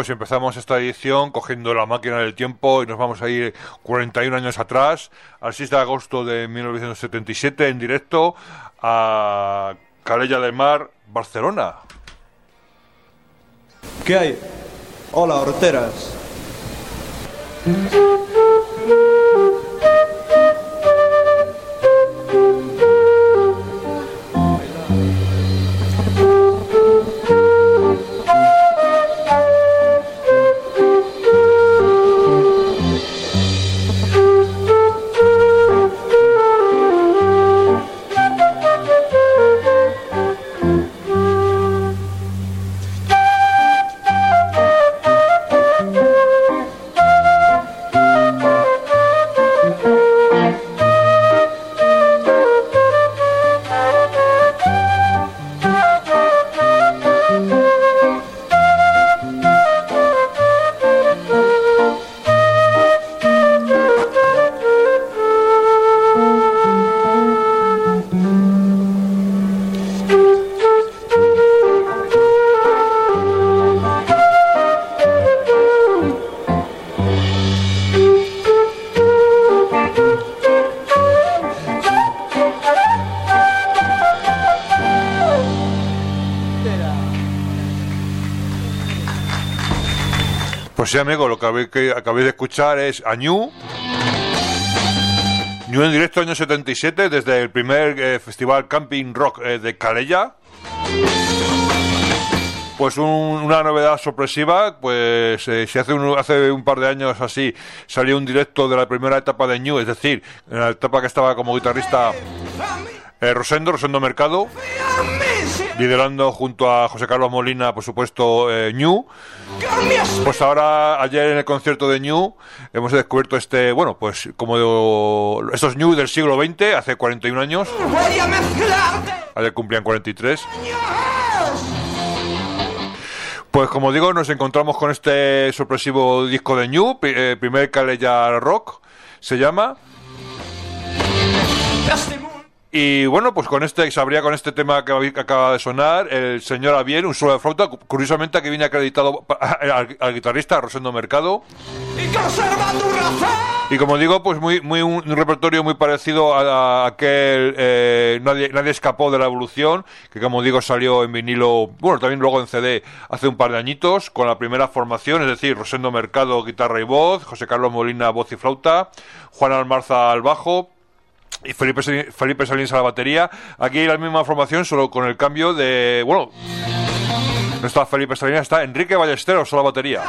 pues empezamos esta edición cogiendo la máquina del tiempo y nos vamos a ir 41 años atrás, al 6 de agosto de 1977, en directo a Calella de Mar, Barcelona. ¿Qué hay? Hola, horteras. Pues sí, amigo, lo que acabéis de escuchar es a Ñu en directo año 77 desde el primer festival Camping Rock de Calella. Pues una novedad sorpresiva, pues si hace un par de años así salió un directo de la primera etapa de Ñu, es decir, en la etapa que estaba como guitarrista Rosendo Mercado, liderando junto a José Carlos Molina, por supuesto, Ñu. Pues ahora, ayer en el concierto de Ñu, hemos descubierto pues como estos Ñu del siglo XX, hace 41 años. Ayer cumplían 43. Pues como digo, nos encontramos con este sorpresivo disco de Ñu, primer Calella Rock, se llama. Y bueno, pues con este tema que acaba de sonar, el señor Avier, un solo de flauta, curiosamente que viene acreditado al guitarrista Rosendo Mercado. Y como digo, pues un repertorio muy parecido a aquel Nadie escapó de la evolución, que como digo salió en vinilo, bueno, también luego en CD hace un par de añitos, con la primera formación, es decir, Rosendo Mercado guitarra y voz, José Carlos Molina voz y flauta, Juan Almarza al bajo y Felipe Salinas a la batería. Aquí la misma formación, solo con el cambio de... Bueno, no está Felipe Salinas, está Enrique Ballesteros a la batería.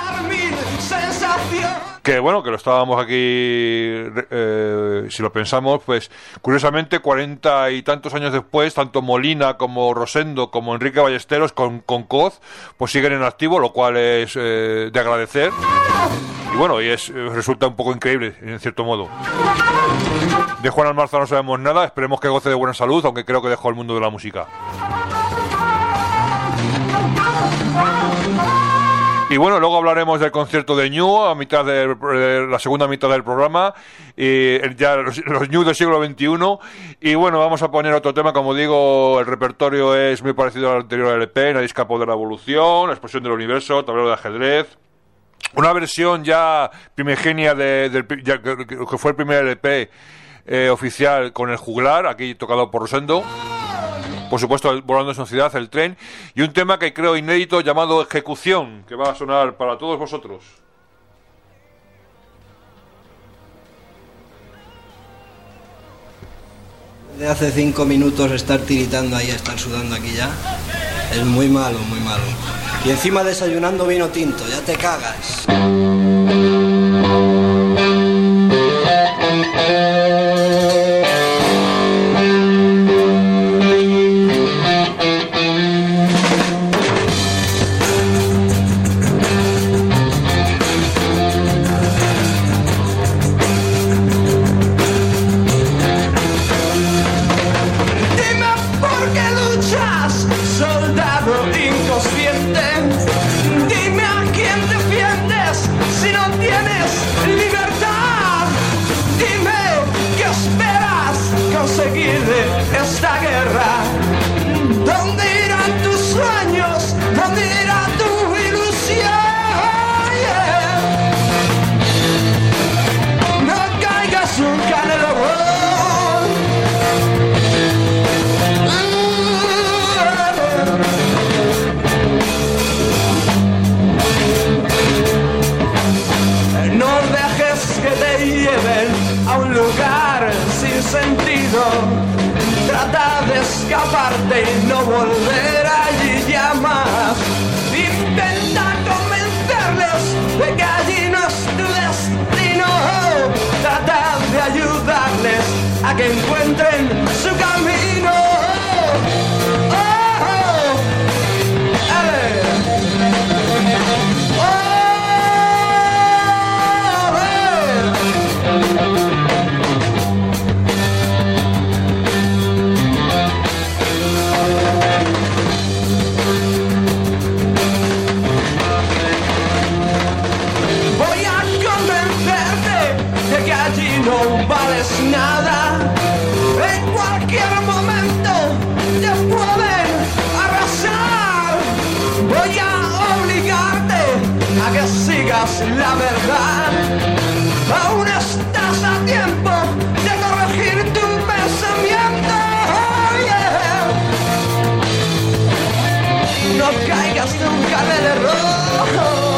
Que bueno, que lo estábamos aquí, si lo pensamos, pues curiosamente 40 y tantos años después, tanto Molina como Rosendo como Enrique Ballesteros con Coz, pues siguen en activo, lo cual es de agradecer. Y bueno, resulta un poco increíble, en cierto modo. De Juan Almarza no sabemos nada, esperemos que goce de buena salud, aunque creo que dejó el mundo de la música. Y bueno, luego hablaremos del concierto de Ñu a mitad de la segunda mitad del programa, y ya los Ñu del siglo XXI. Y bueno, vamos a poner otro tema, como digo, el repertorio es muy parecido al anterior LP, Nadie escapó de la evolución, La explosión del universo, Tablero de ajedrez. Una versión ya primigenia que fue el primer LP oficial con el juglar, aquí tocado por Rosendo. Por supuesto, Volando en Sociedad, El tren. Y un tema que creo inédito llamado Ejecución, que va a sonar para todos vosotros. De hace 5 minutos estar tiritando ahí, estar sudando aquí ya, es muy malo, muy malo. Y encima desayunando vino tinto, ya te cagas. Dime a quién defiendes si no tienes libertad. Dime qué esperas conseguir de esta guerra. ¿Dónde irán tus sueños? ¿Dónde irá tu ilusión? sentido. Trata de escaparte y no volver allí ya más. Intenta convencerles de que allí no es tu destino. Trata de ayudarles a que encuentren su camino. Voy a convencerte de que allí no vales nada. En cualquier momento te pueden arrasar. Voy a obligarte a que sigas la verdad. Aún estás a tiempo de corregir tu pensamiento. Oh, yeah. No caigas nunca en el error.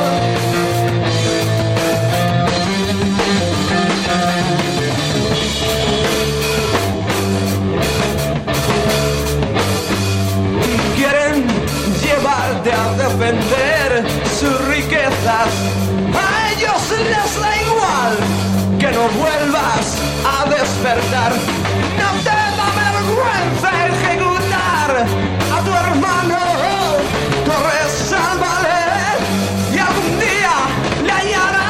Quieren llevarte a defender sus riquezas. A ellos les da igual que no vuelvas a despertar. No te da vergüenza ejecutar a tu hermano. Corre, sálvale y algún día le hallarás.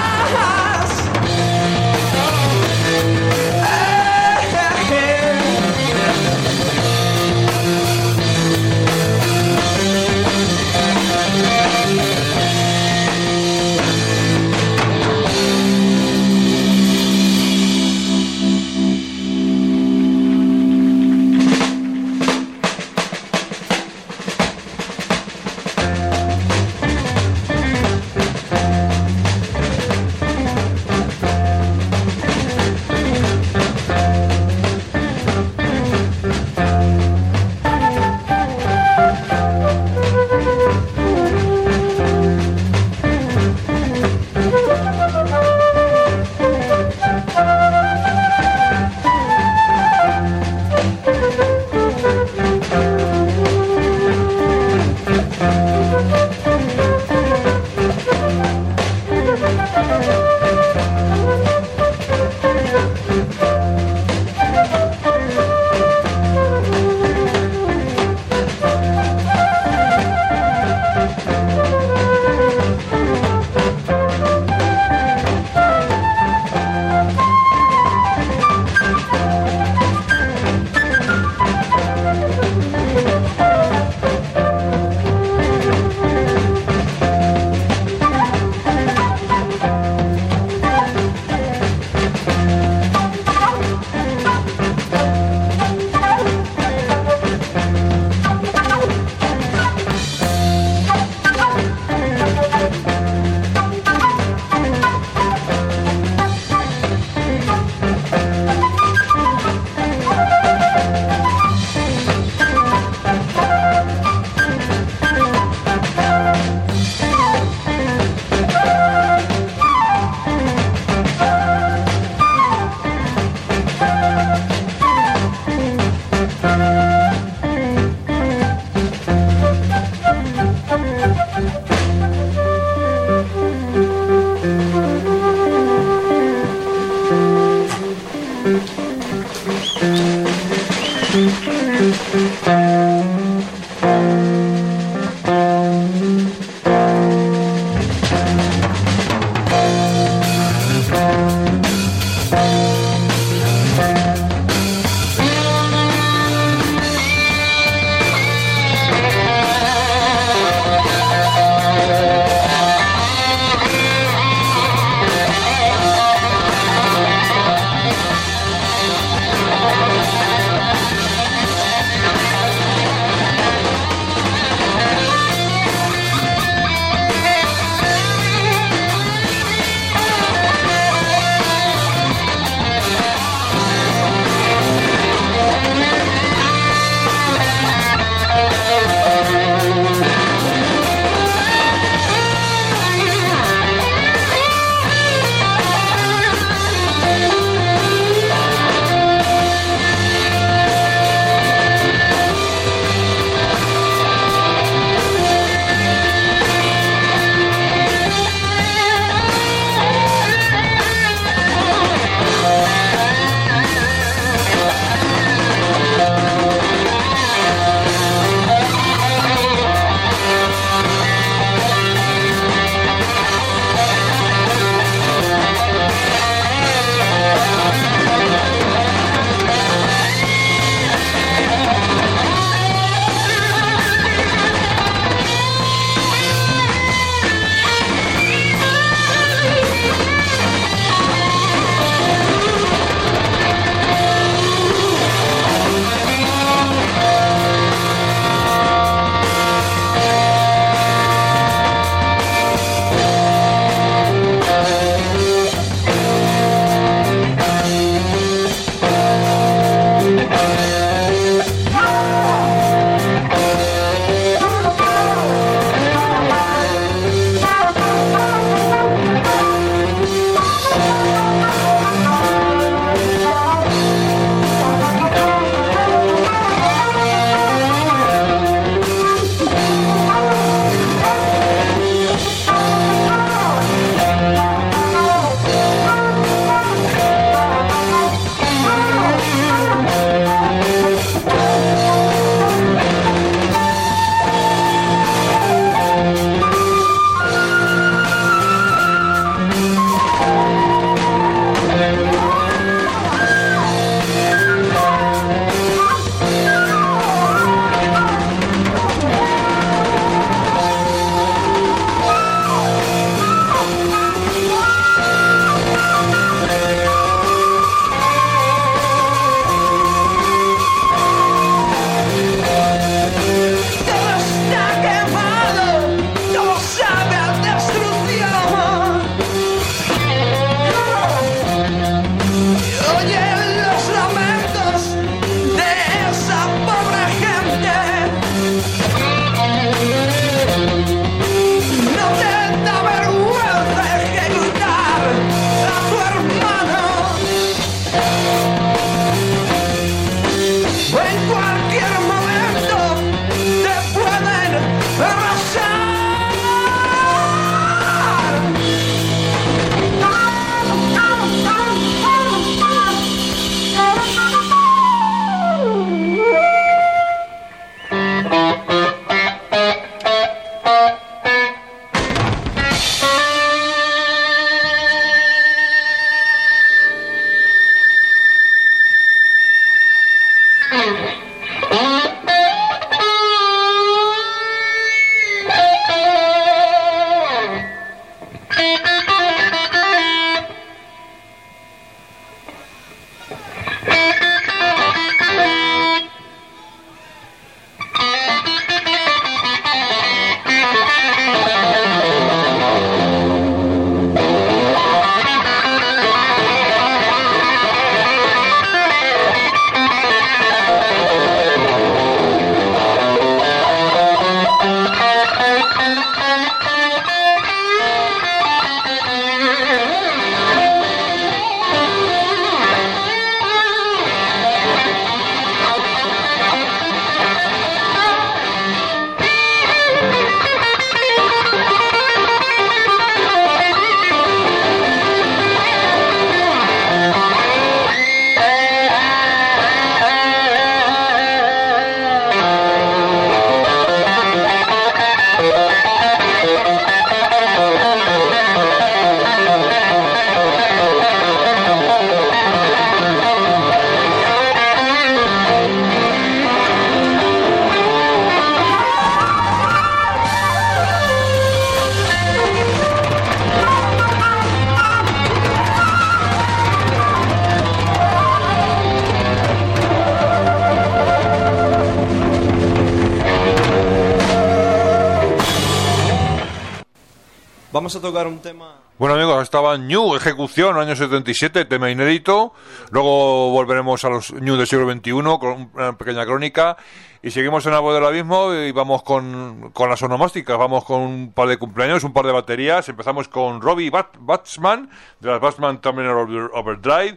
Vamos a tocar un tema... Bueno, amigos, estaba New, Ejecución, año 77, tema inédito. Luego volveremos a los New del siglo XXI con una pequeña crónica. Y seguimos en la voz del abismo y vamos con las onomásticas. Vamos con un par de cumpleaños, un par de baterías. Empezamos con Robbie Batsman, de las Batsman Terminal Overdrive.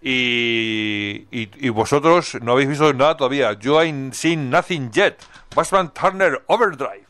Y vosotros no habéis visto nada todavía. You ain't seen nothing yet. Batsman Turner Overdrive.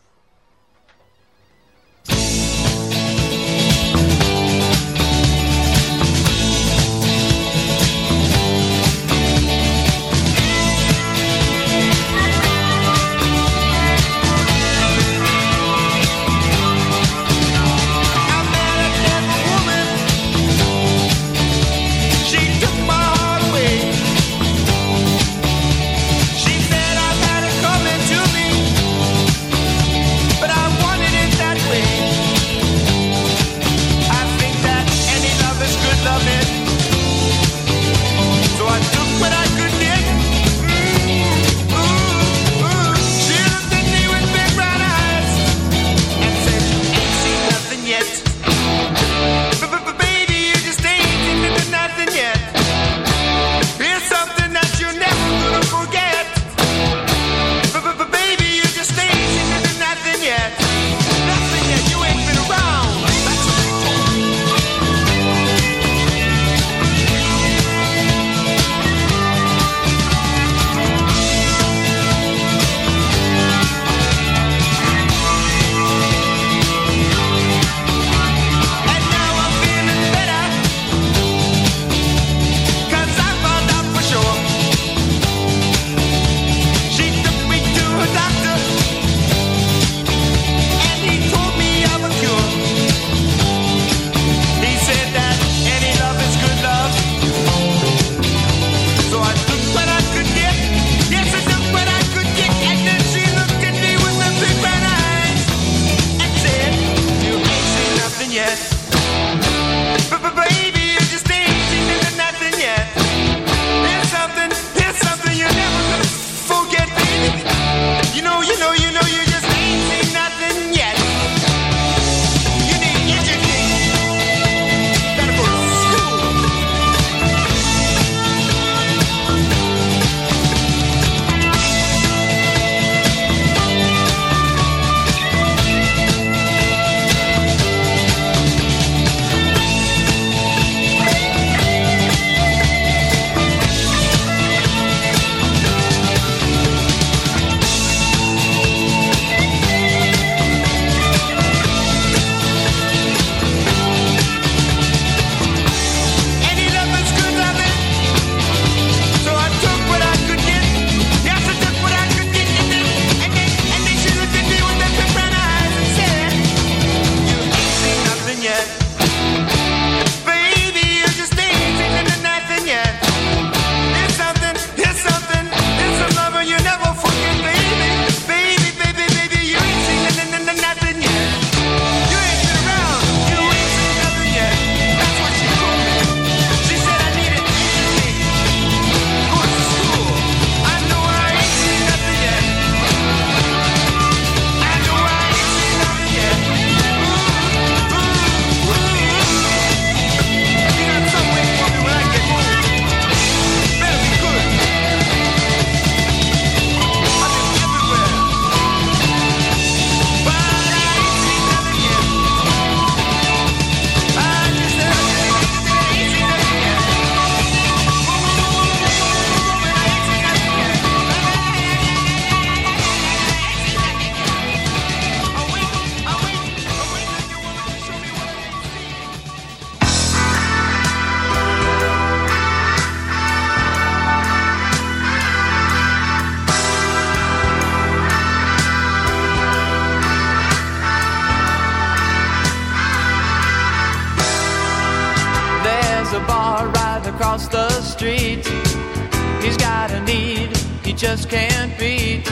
across the street. He's got a need he just can't beat.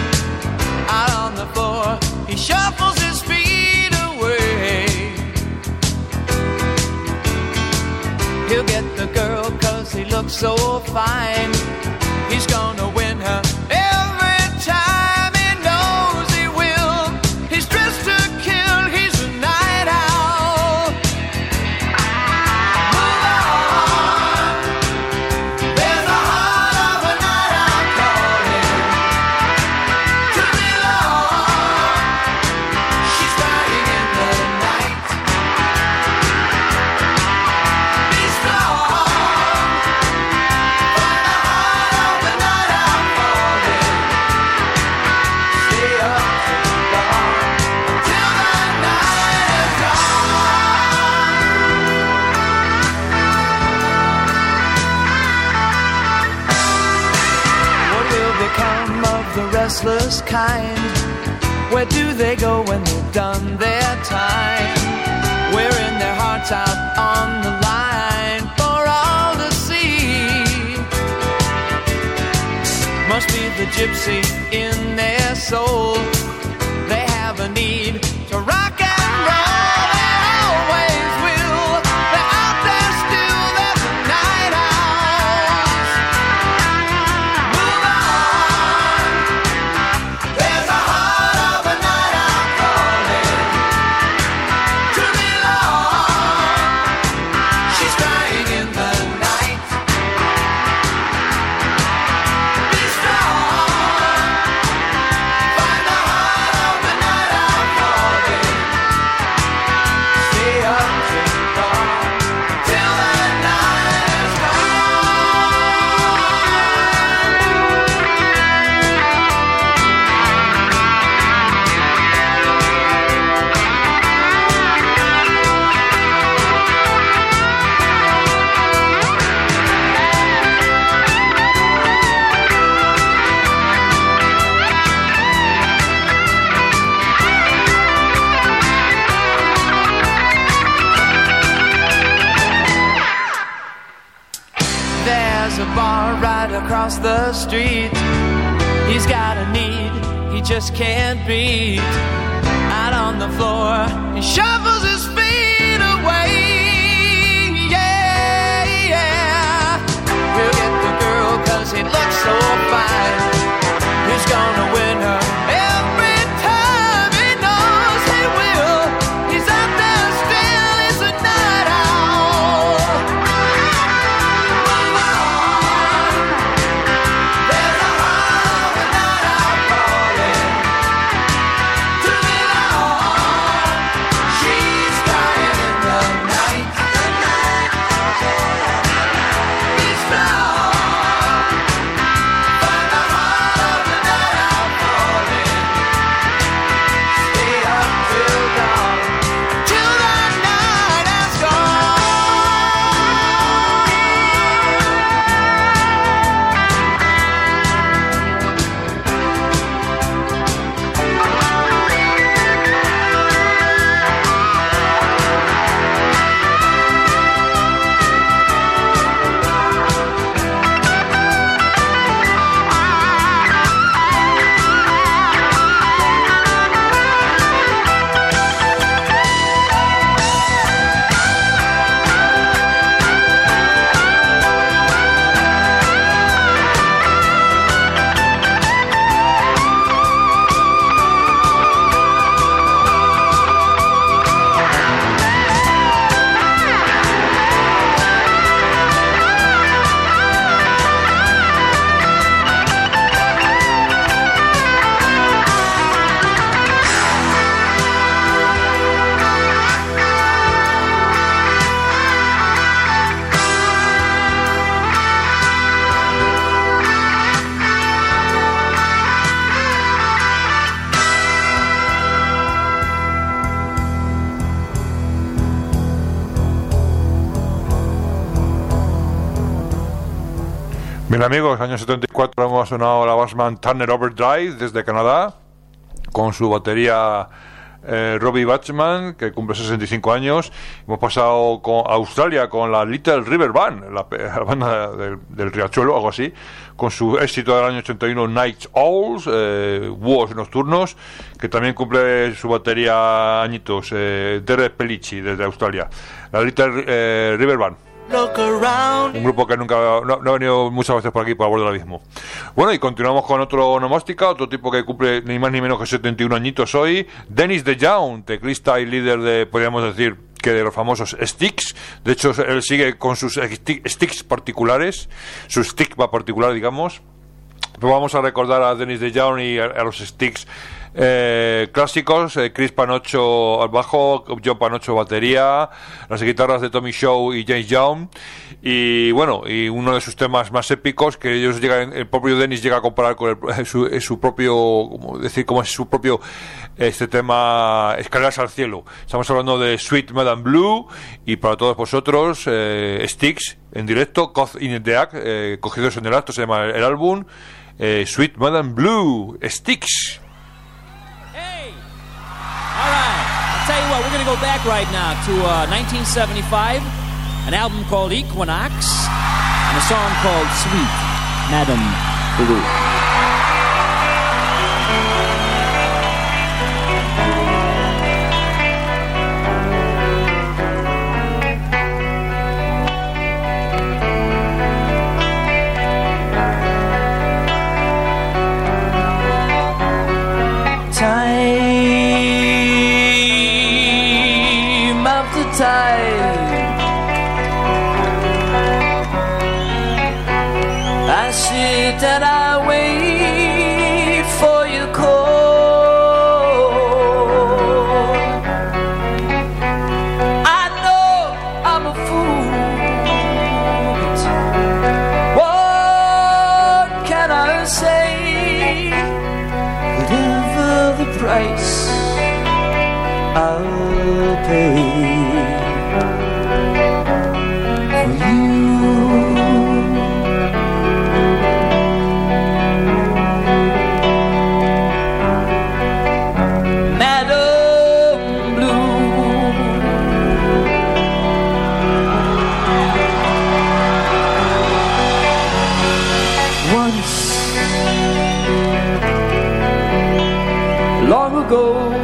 Out on the floor, he shuffles his feet away. He'll get the girl 'cause he looks so fine. He's gonna win her every time, he knows he will. He's dressed to kill, he's a night owl. restless kind. Where do they go when they've done their time? Wearing their hearts out on the line for all to see. Must be the gypsy in their soul. They have a need to rock and roll. They always will. They're out there still. They're the night owls. Move on. There's a heart of a night owl calling to belong. She's crying in the night. Be strong. Find the heart of a night owl calling. Stay up till dawn, till the night is gone. There's a bar right across the street. He's got a need he just can't beat. Out on the floor, he shuffles his feet away. Yeah, yeah. He'll get the girl 'cause he looks so fine. He's gonna win her every time. He knows he will. He's out there still. He's a night owl. Move on. There's a heart of a night owl calling to belong. She's crying in the night. Be strong. Find the heart of a night owl calling. Stay up till dawn, till the night has gone. Bien amigos, año 74 hemos sonado la Bassman Turner Overdrive desde Canadá con su batería Robbie Bachman, que cumple 65 años. Hemos pasado a Australia con la Little River Band, la banda del Riachuelo, algo así, con su éxito del año 81 Night Owls, Búhos Nocturnos, que también cumple su batería añitos, Derek Pellicci desde Australia, la Little River Band. Un grupo que nunca no ha venido muchas veces por aquí, por el borde del abismo. Bueno, y continuamos con otro onomástica, otro tipo que cumple ni más ni menos que 71 añitos hoy, Dennis DeYoung, teclista y líder de, podríamos decir, que de los famosos Styx. De hecho, él sigue con sus Styx particulares, su stick va particular, digamos. Pero vamos a recordar a Dennis DeYoung y a los Styx Clásicos, Chris Panocho al bajo, John Panocho batería, las guitarras de Tommy Shaw y James Young, y bueno, y uno de sus temas más épicos que ellos llegan, el propio Dennis llega a comparar con su propio, como es su propio este tema, Escaleras al cielo. Estamos hablando de Sweet Madame Blue, y para todos vosotros Styx en directo, Caught in the Act, cogidos en el acto, se llama el álbum, Sweet Madame Blue, Styx. Tell you what, we're going to go back right now to 1975, an album called Equinox, and a song called Sweet Madame Blue. I sit and I wait for your call. I know I'm a fool, but what can I say? Whatever the price, I'll pay. Long ago,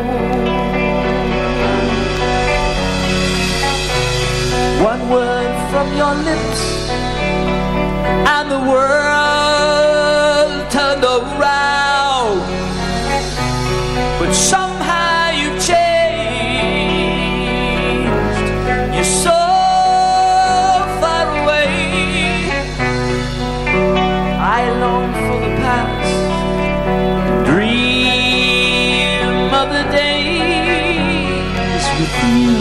one word from your lips and the world turned around. But somehow you changed. You're so far away. I long for the past, dream of the days with you.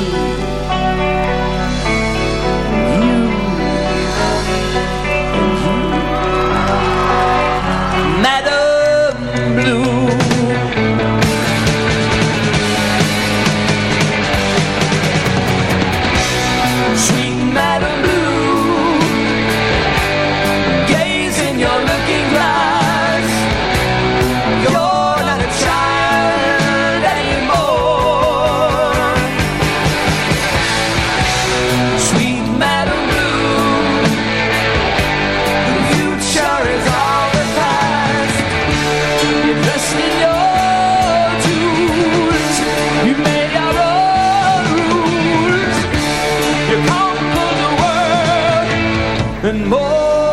And more.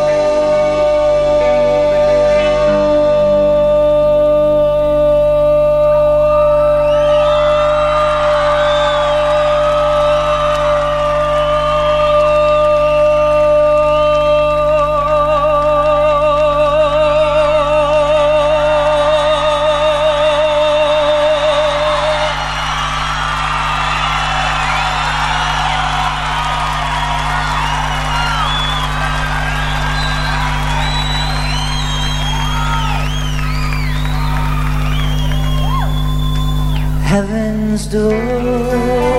Heaven's door.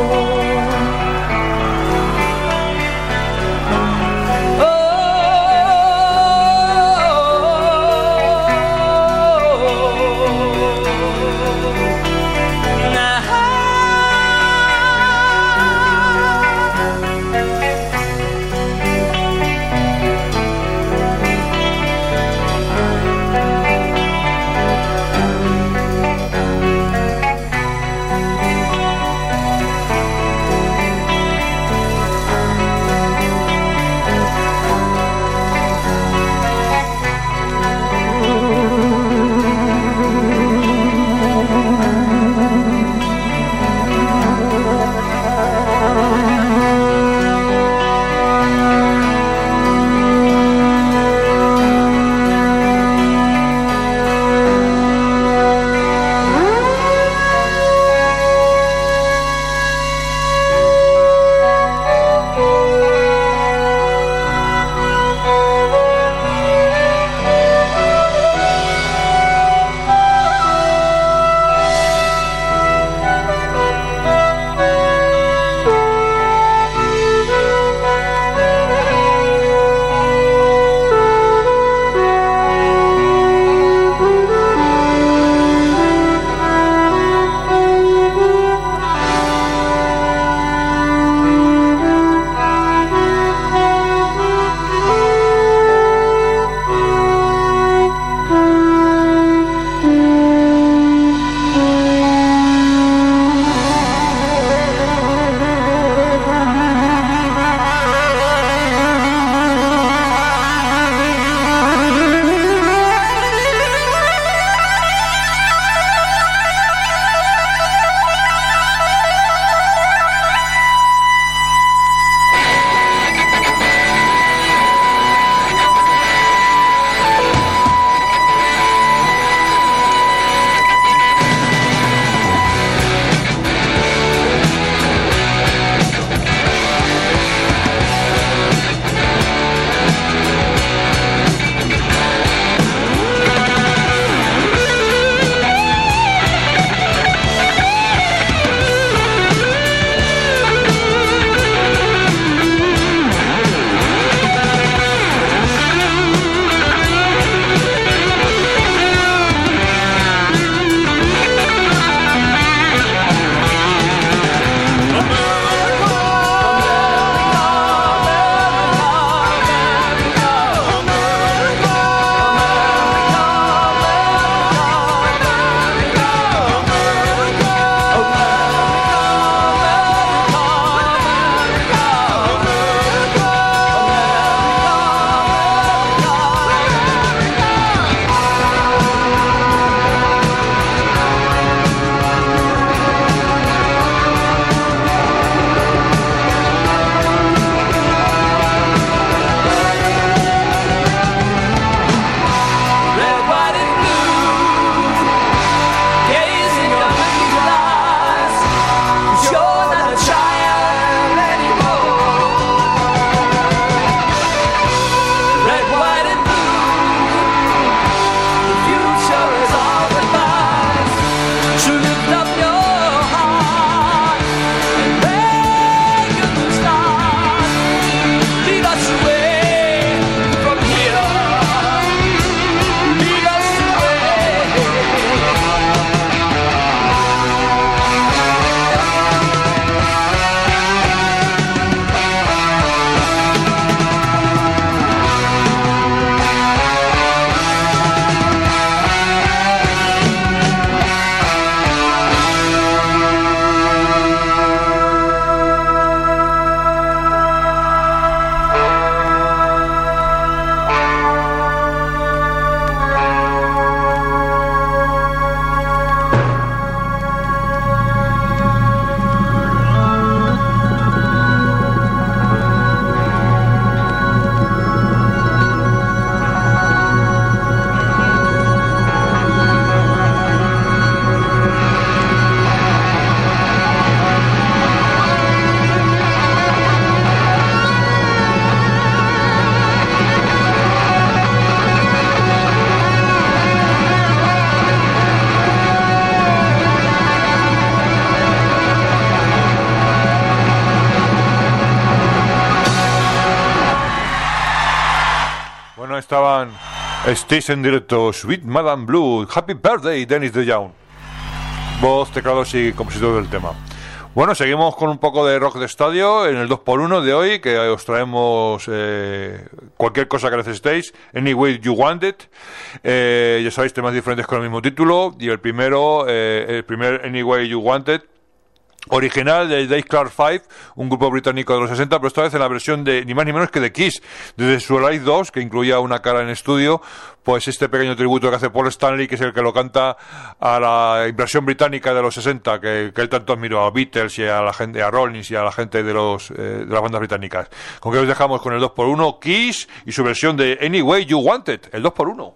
Bueno, estaban Stage en directo, Sweet Madame Blue, Happy Birthday, Dennis DeYoung. Voz, teclados y compositor del tema. Bueno, seguimos con un poco de rock de estadio en el 2x1 de hoy, que os traemos cualquier cosa que necesitéis, Any Way You Want It. Ya sabéis, temas diferentes con el mismo título. Y el primer Any Way You Want It, original de Dave Clark 5, un grupo británico de los 60, pero esta vez en la versión de ni más ni menos que de Kiss, desde su Live 2, que incluía una cara en estudio, pues este pequeño tributo que hace Paul Stanley, que es el que lo canta a la inversión británica de los 60, que él tanto admiró, a Beatles y a la gente, a Rollins y a la gente de las bandas británicas. Con que os dejamos con el 2x1, Kiss y su versión de Any Way You Want It, el 2x1.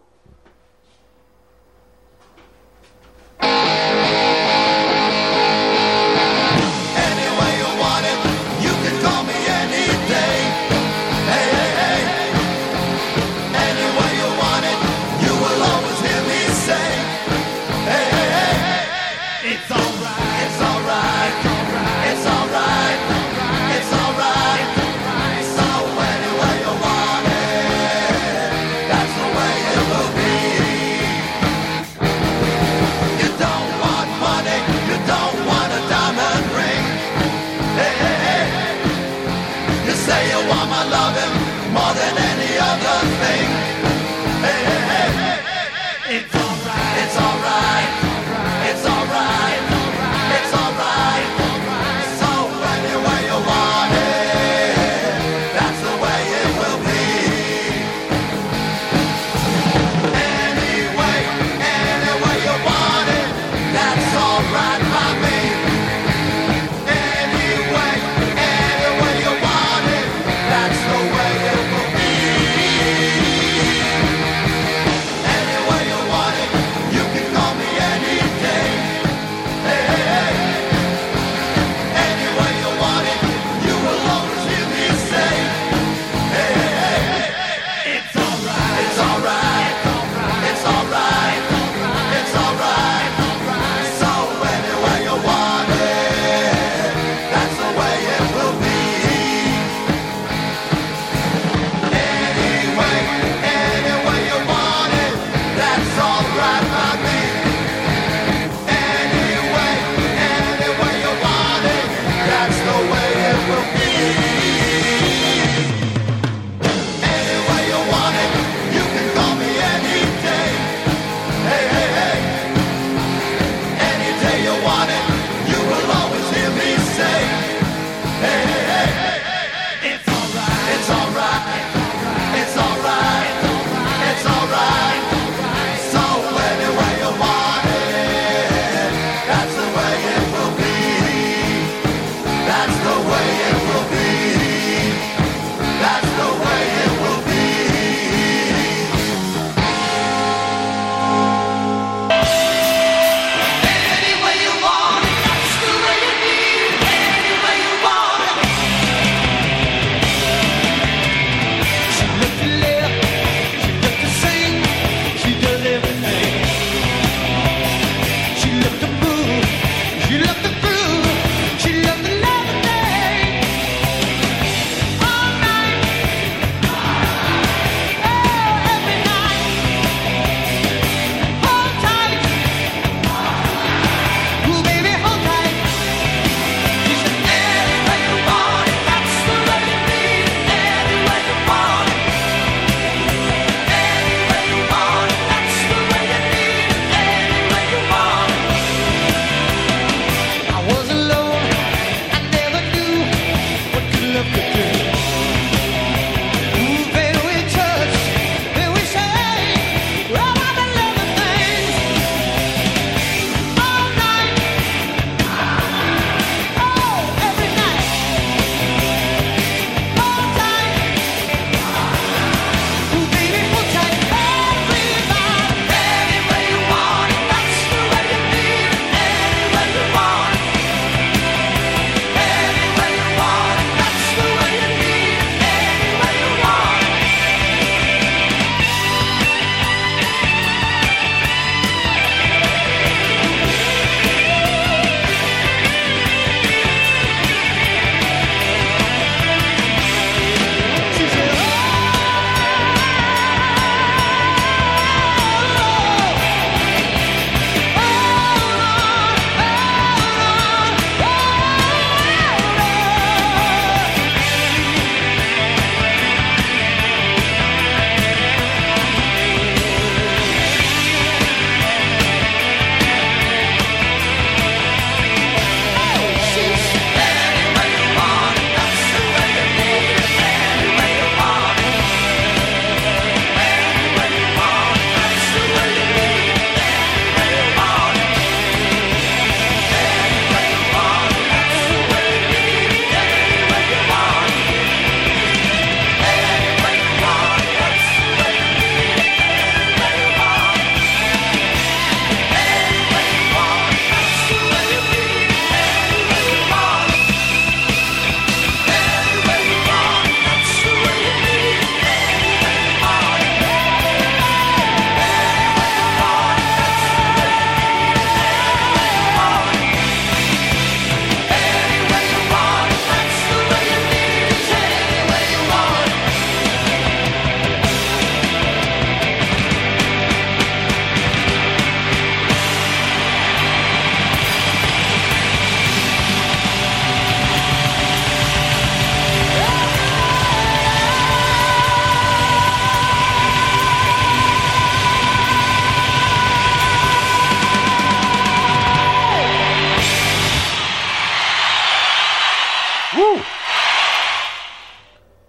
That's the way it goes.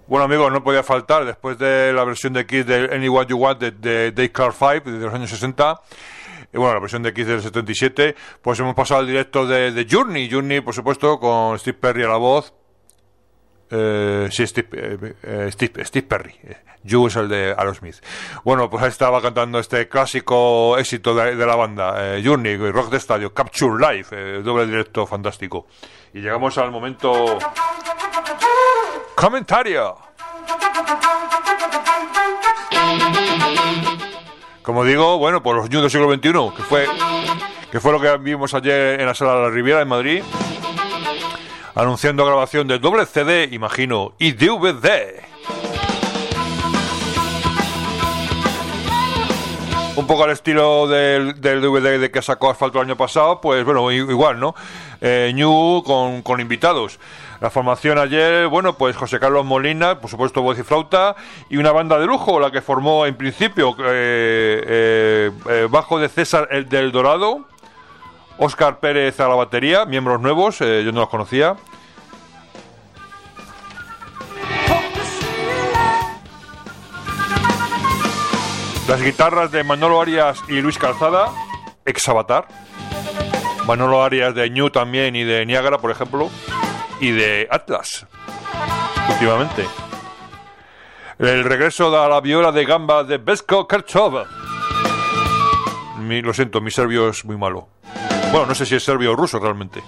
Bueno, amigos, no podía faltar, después de la versión de Kiss de Anyone You Want de Dave Clark 5 de los años 60, y bueno, la versión de Kiss del 77, pues hemos pasado al directo de Journey, por supuesto, con Steve Perry a la voz. Sí, Steve Perry. You es el de Aerosmith. Bueno, pues ahí estaba cantando este clásico éxito de la banda, Journey, Rock de Estadio, Capture Live, doble directo fantástico. Y llegamos al momento... ¡Comentario! Como digo, bueno, por los New del siglo XXI, que fue lo que vimos ayer en la Sala de la Riviera en Madrid, anunciando grabación de doble CD, imagino, y DVD. Un poco al estilo del DVD de que sacó Asfalto el año pasado, pues bueno, igual, ¿no? New con invitados. La formación ayer, bueno, pues José Carlos Molina, por supuesto voz y flauta, y una banda de lujo, la que formó en principio bajo de César el del Dorado, Óscar Pérez a la batería, miembros nuevos, yo no los conocía. Las guitarras de Manolo Arias y Luis Calzada, ex Avatar. Manolo Arias de New también y de Niágara, por ejemplo. Y de Atlas, últimamente. El regreso de la viola de gamba de Besko Kerchov. Lo siento, mi serbio es muy malo. Bueno, no sé si es serbio o ruso realmente.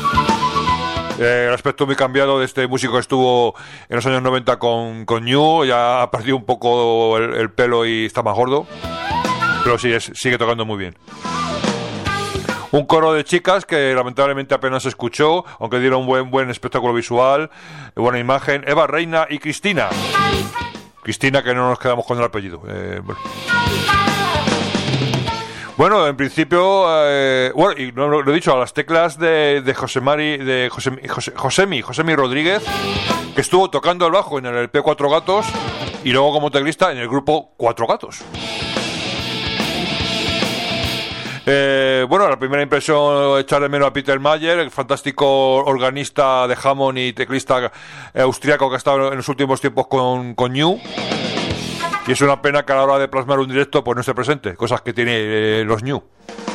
El aspecto muy cambiado de este músico que estuvo en los años 90 con New. Ya ha perdido un poco el pelo y está más gordo. Pero sí, sigue tocando muy bien. Un coro de chicas que lamentablemente apenas se escuchó, aunque dieron un buen espectáculo visual, buena imagen. Eva Reina y Cristina. Cristina, que no nos quedamos con el apellido. Bueno, en principio, bueno, y no lo he dicho, a las teclas de Josemi Rodríguez, que estuvo tocando el bajo en el LP Cuatro Gatos y luego como teclista en el grupo Cuatro Gatos. Bueno, la primera impresión, echar de menos a Peter Mayer, el fantástico organista de Hammond y teclista austriaco que ha estado en los últimos tiempos con New. Y es una pena que a la hora de plasmar un directo pues no esté presente, cosas que tiene los New.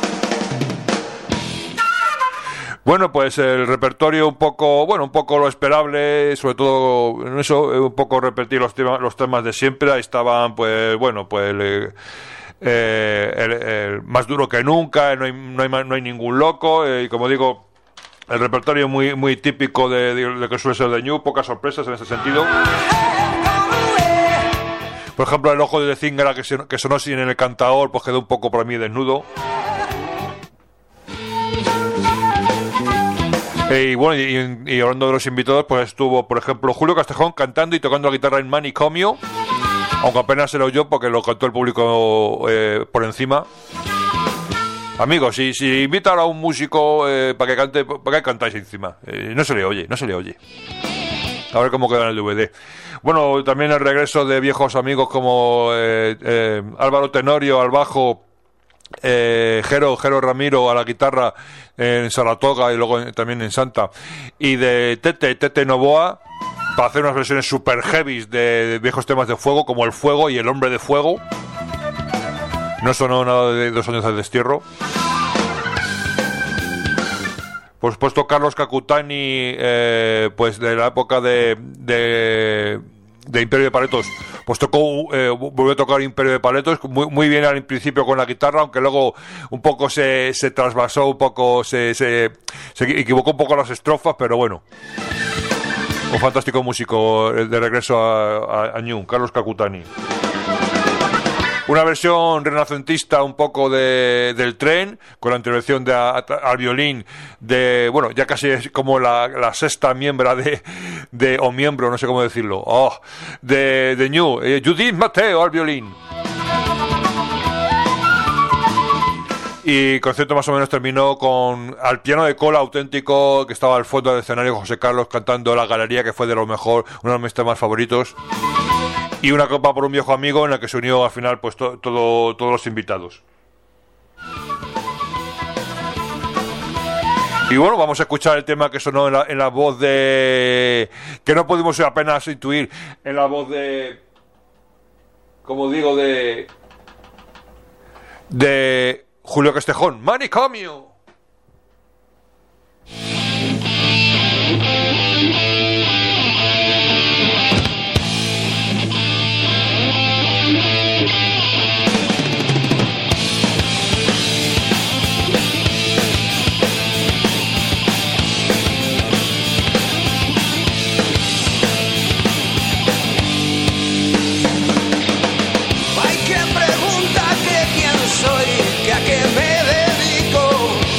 Bueno, pues el repertorio un poco lo esperable, sobre todo en eso, un poco repetir los temas de siempre. Ahí estaban, pues bueno, pues el Más duro que nunca, no hay ningún loco, y como digo, el repertorio muy típico de lo que suele ser de New, pocas sorpresas en ese sentido. Por ejemplo, el ojo de Zingara que sonó sin el cantador, pues quedó un poco para mí desnudo. Y bueno, y hablando de los invitados, pues estuvo, por ejemplo, Julio Castejón cantando y tocando la guitarra en Manicomio, aunque apenas se lo oyó porque lo cantó el público por encima. Amigos, si invitan a un músico para que cante, ¿para qué cantáis encima? No se le oye. A ver cómo queda en el DVD. Bueno, también el regreso de viejos amigos como Álvaro Tenorio al bajo, Jero Ramiro a la guitarra en Saratoga y luego también en Santa, y de Tete Novoa para hacer unas versiones super heavies de viejos temas de fuego como El Fuego y El Hombre de Fuego. No sonó nada de 2 años de destierro. Por supuesto, Carlos Cacutani, pues de la época de Imperio de Paletos, pues volvió a tocar Imperio de Paletos muy bien al principio con la guitarra, aunque luego un poco se trasvasó, un poco se equivocó un poco las estrofas, pero bueno, un fantástico músico de regreso a New, Carlos Cacutani. Una versión renacentista un poco del Tren, con la intervención al violín de, bueno, ya casi es como la sexta miembro o miembro, no sé cómo decirlo, de New, Judith Mateo al violín. Y el concierto más o menos terminó con al piano de cola auténtico que estaba al fondo del escenario, José Carlos cantando La Galería, que fue de lo mejor, uno de mis temas favoritos. Y una copa por un viejo amigo en la que se unió al final pues todos los invitados. Y bueno, vamos a escuchar el tema que sonó en la voz de... que no pudimos apenas intuir, en la voz de... como digo, de Julio Castejón, Manicomio. Hay quien pregunta que quién soy, que a qué me dedico.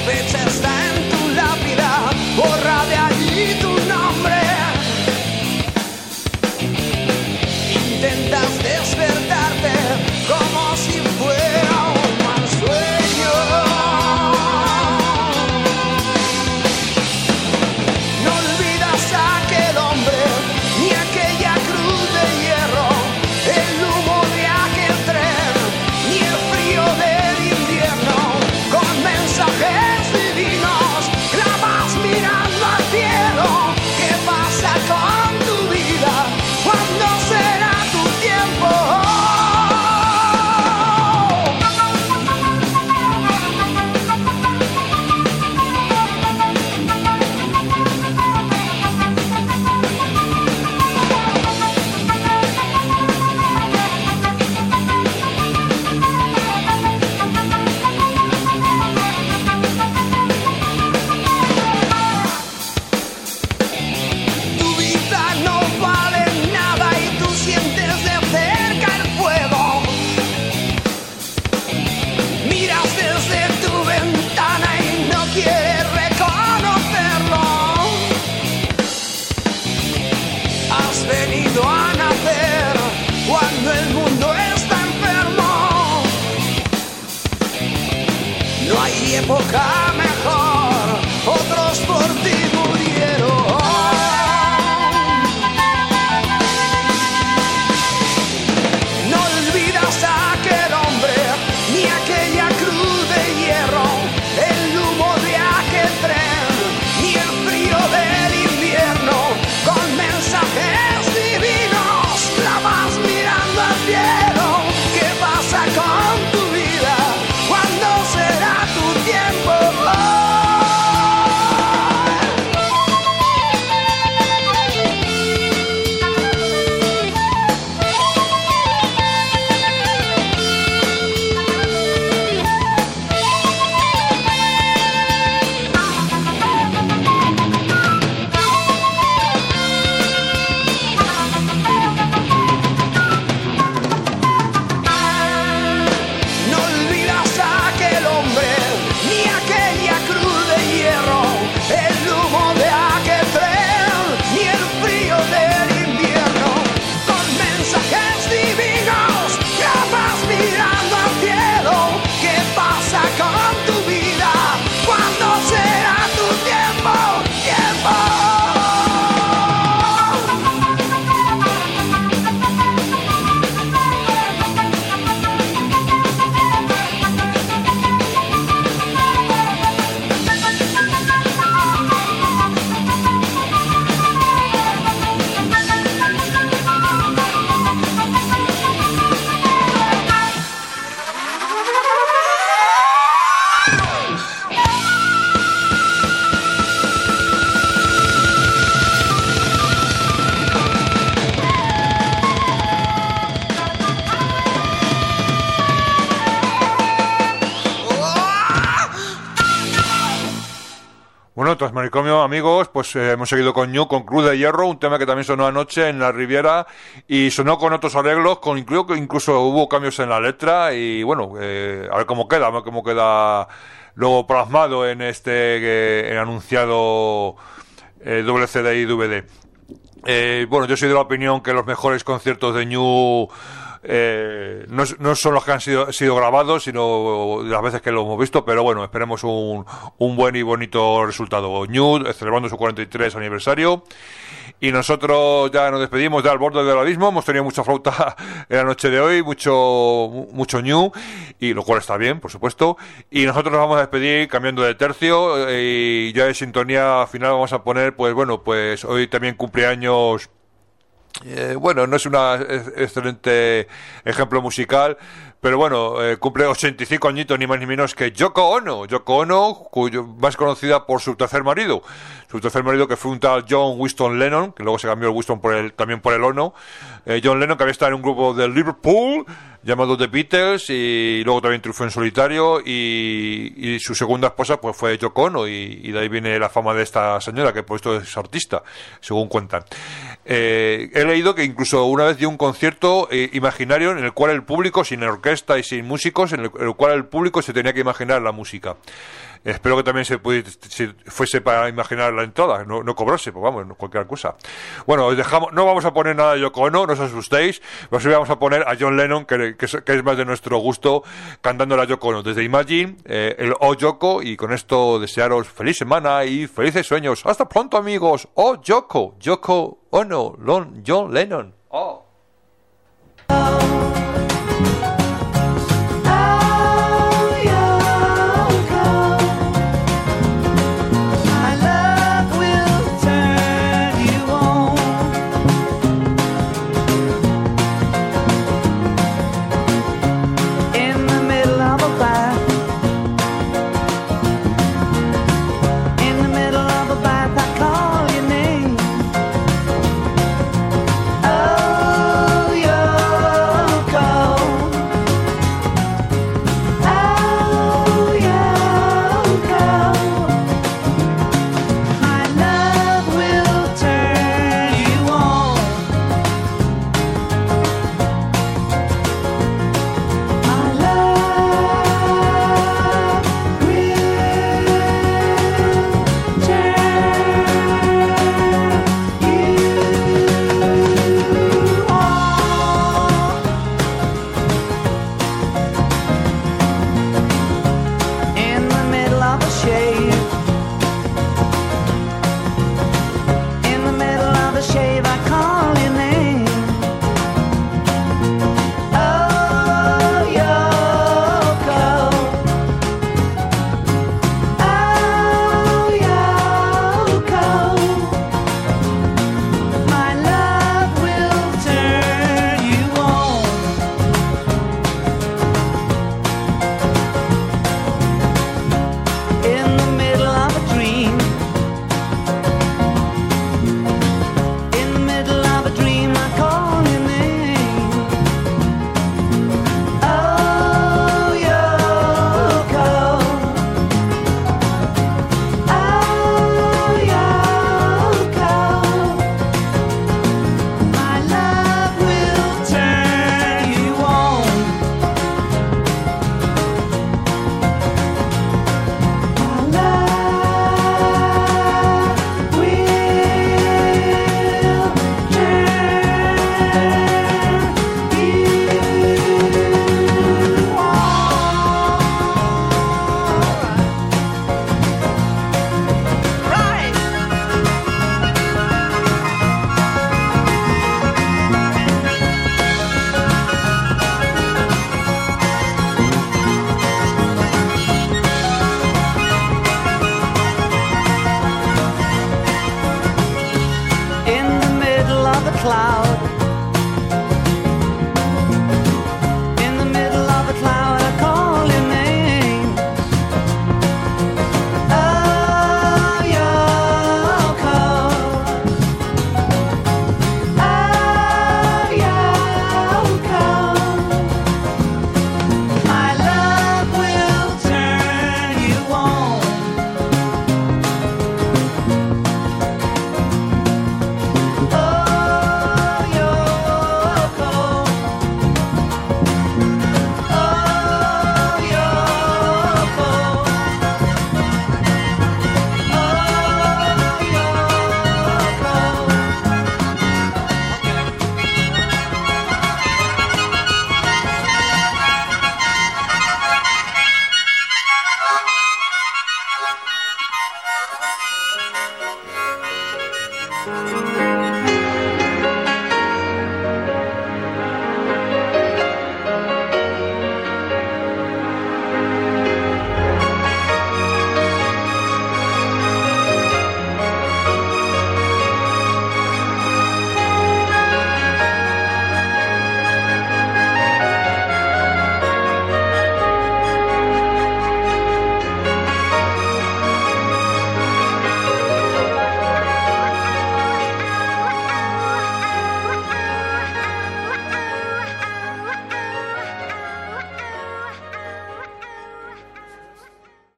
fecha está en tu lápida, borra de allí tu nombre. Intentas despertarte como si fuera un mal sueño. No olvidas a aquel hombre, ni aquella cruz de hierro, el humo de aquel tren, ni el frío del invierno, con mensajes divinos, clavas mirando al cielo. ¿Qué pasa con tu vida? ¿Cuándo será tu tiempo? Tu vida no vale nada y tú sientes de cerca el fuego. Miras desde tu ventana y no quieres reconocerlo. Has venido a nacer cuando el mundo está enfermo. No hay época mejor, otros por ti murieron. No olvidas a aquel hombre, ni aquella cruz de hierro, el humo de aquel tren, ni el frío del invierno, con mensajes divinos, la vas mirando al cielo. ¿Qué pasa con tu vida? ¿Cuándo será tu tiempo? No olvidas a aquel hombre, ni aquella cruz de hierro, el humo de aquel tren, ni el frío del invierno, con mensajes divinos, clavas mirando al cielo. ¿Qué pasa con tu vida? ¿Cuándo será tu tiempo? ¡Tiempo! Bueno, tras Manicomio, amigos, pues hemos seguido con Ñu, con Cruz de Hierro, un tema que también sonó anoche en la Riviera y sonó con otros arreglos, creo que incluso hubo cambios en la letra y bueno, a ver cómo queda luego plasmado en el anunciado doble CD y DVD. Bueno, yo soy de la opinión que los mejores conciertos de Ñu no son los que han sido grabados, sino las veces que lo hemos visto, pero bueno, esperemos un buen y bonito resultado. Ñu celebrando su 43 aniversario y nosotros ya nos despedimos ya al borde del abismo. Hemos tenido mucha flauta en la noche de hoy, mucho Ñu, y lo cual está bien, por supuesto, y nosotros nos vamos a despedir cambiando de tercio y ya en sintonía final vamos a poner, pues bueno, pues hoy también cumpleaños. Bueno, no es un excelente ejemplo musical, pero bueno, cumple 85 añitos, ni más ni menos que Yoko Ono, más conocida por su tercer marido que fue un tal John Winston Lennon, que luego se cambió el Winston también por el Ono. John Lennon, que había estado en un grupo de Liverpool llamado The Beatles, y luego también triunfó en solitario, y su segunda esposa pues fue Yoko Ono, y de ahí viene la fama de esta señora, que por esto es artista, según cuentan. He leído que incluso una vez dio un concierto imaginario en el cual el público, sin orquesta, orquesta y sin músicos, en el cual el público se tenía que imaginar la música. Espero que también se fuese para imaginar la entrada, no cobrarse, pues vamos, cualquier cosa. Bueno, os dejamos, no vamos a poner nada de Yoko Ono, no os asustéis, pero sí vamos a poner a John Lennon, que es más de nuestro gusto, cantando la Yoko Ono desde Imagine, el Oh Yoko, y con esto desearos feliz semana y felices sueños. Hasta pronto, amigos. Oh Yoko Ono, John Lennon. Oh.